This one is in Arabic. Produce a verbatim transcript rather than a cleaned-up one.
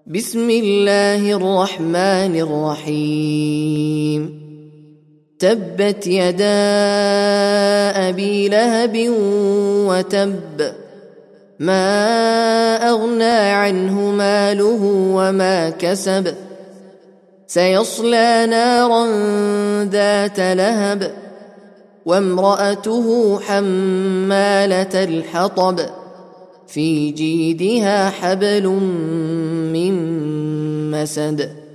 بسم الله الرحمن الرحيم تبت يدا أبي لهب وتب ما أغنى عنه ماله وما كسب سيصلى نارا ذات لهب وامرأته حمالة الحطب في جيدها حبل من مسد